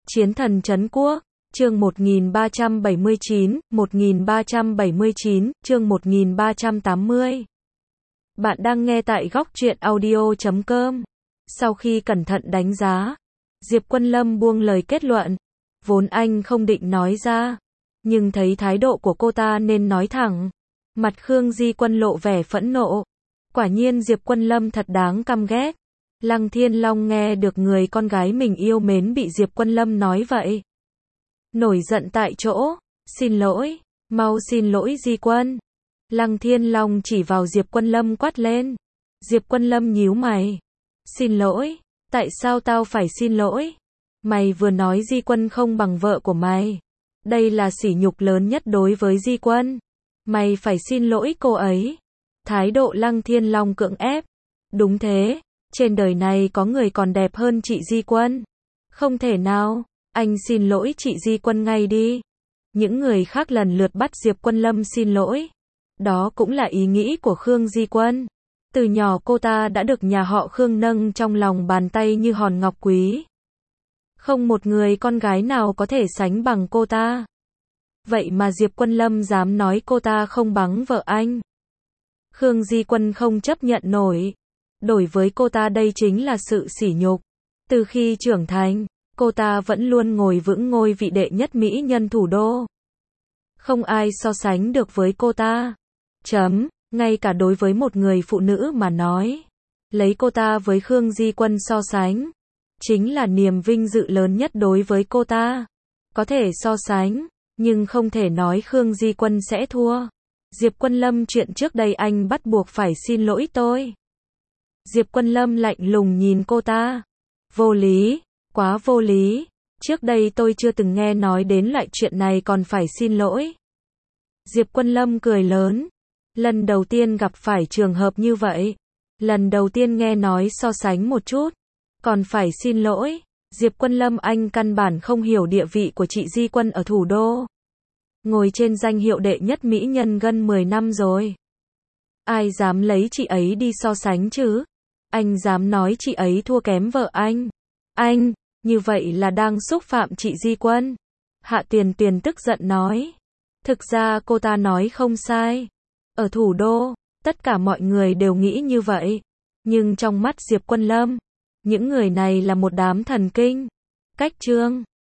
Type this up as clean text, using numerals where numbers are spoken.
Chiến thần trấn quốc, chương 1379, chương 1380. Bạn đang nghe tại góc truyện audio.com. Sau khi cẩn thận đánh giá, Diệp Quân Lâm buông lời kết luận. Vốn anh không định nói ra, nhưng thấy thái độ của cô ta nên nói thẳng. Mặt Khương Di Quân lộ vẻ phẫn nộ. Quả nhiên Diệp Quân Lâm thật đáng căm ghét. Lăng Thiên Long nghe được người con gái mình yêu mến bị Diệp Quân Lâm nói vậy. Nổi giận tại chỗ, xin lỗi, mau xin lỗi Di Quân. Lăng Thiên Long chỉ vào Diệp Quân Lâm quát lên. Diệp Quân Lâm nhíu mày. Xin lỗi, tại sao tao phải xin lỗi? Mày vừa nói Di Quân không bằng vợ của mày. Đây là sỉ nhục lớn nhất đối với Di Quân. Mày phải xin lỗi cô ấy. Thái độ Lăng Thiên Long cưỡng ép. Đúng thế, trên đời này có người còn đẹp hơn chị Di Quân. Không thể nào, anh xin lỗi chị Di Quân ngay đi. Những người khác lần lượt bắt Diệp Quân Lâm xin lỗi. Đó cũng là ý nghĩ của Khương Di Quân. Từ nhỏ cô ta đã được nhà họ Khương nâng trong lòng bàn tay như hòn ngọc quý. Không một người con gái nào có thể sánh bằng cô ta. Vậy mà Diệp Quân Lâm dám nói cô ta không bằng vợ anh. Khương Di Quân không chấp nhận nổi. Đối với cô ta đây chính là sự sỉ nhục. Từ khi trưởng thành, cô ta vẫn luôn ngồi vững ngôi vị đệ nhất mỹ nhân thủ đô. Không ai so sánh được với cô ta. Ngay cả đối với một người phụ nữ mà nói, lấy cô ta với Khương Di Quân so sánh, chính là niềm vinh dự lớn nhất đối với cô ta. Có thể so sánh, nhưng không thể nói Khương Di Quân sẽ thua. Diệp Quân Lâm, chuyện trước đây anh bắt buộc phải xin lỗi tôi. Diệp Quân Lâm lạnh lùng nhìn cô ta. Vô lý, quá vô lý. Trước đây tôi chưa từng nghe nói đến loại chuyện này còn phải xin lỗi. Diệp Quân Lâm cười lớn. Lần đầu tiên gặp phải trường hợp như vậy. Lần đầu tiên nghe nói so sánh một chút. Còn phải xin lỗi. Diệp Quân Lâm, anh căn bản không hiểu địa vị của chị Di Quân ở thủ đô. Ngồi trên danh hiệu đệ nhất mỹ nhân gần 10 năm rồi. Ai dám lấy chị ấy đi so sánh chứ? Anh dám nói chị ấy thua kém vợ anh. Anh, như vậy là đang xúc phạm chị Di Quân. Hạ Tuyền Tuyền tức giận nói. Thực ra cô ta nói không sai. Ở thủ đô, tất cả mọi người đều nghĩ như vậy. Nhưng trong mắt Diệp Quân Lâm, những người này là một đám thần kinh. Cách trương,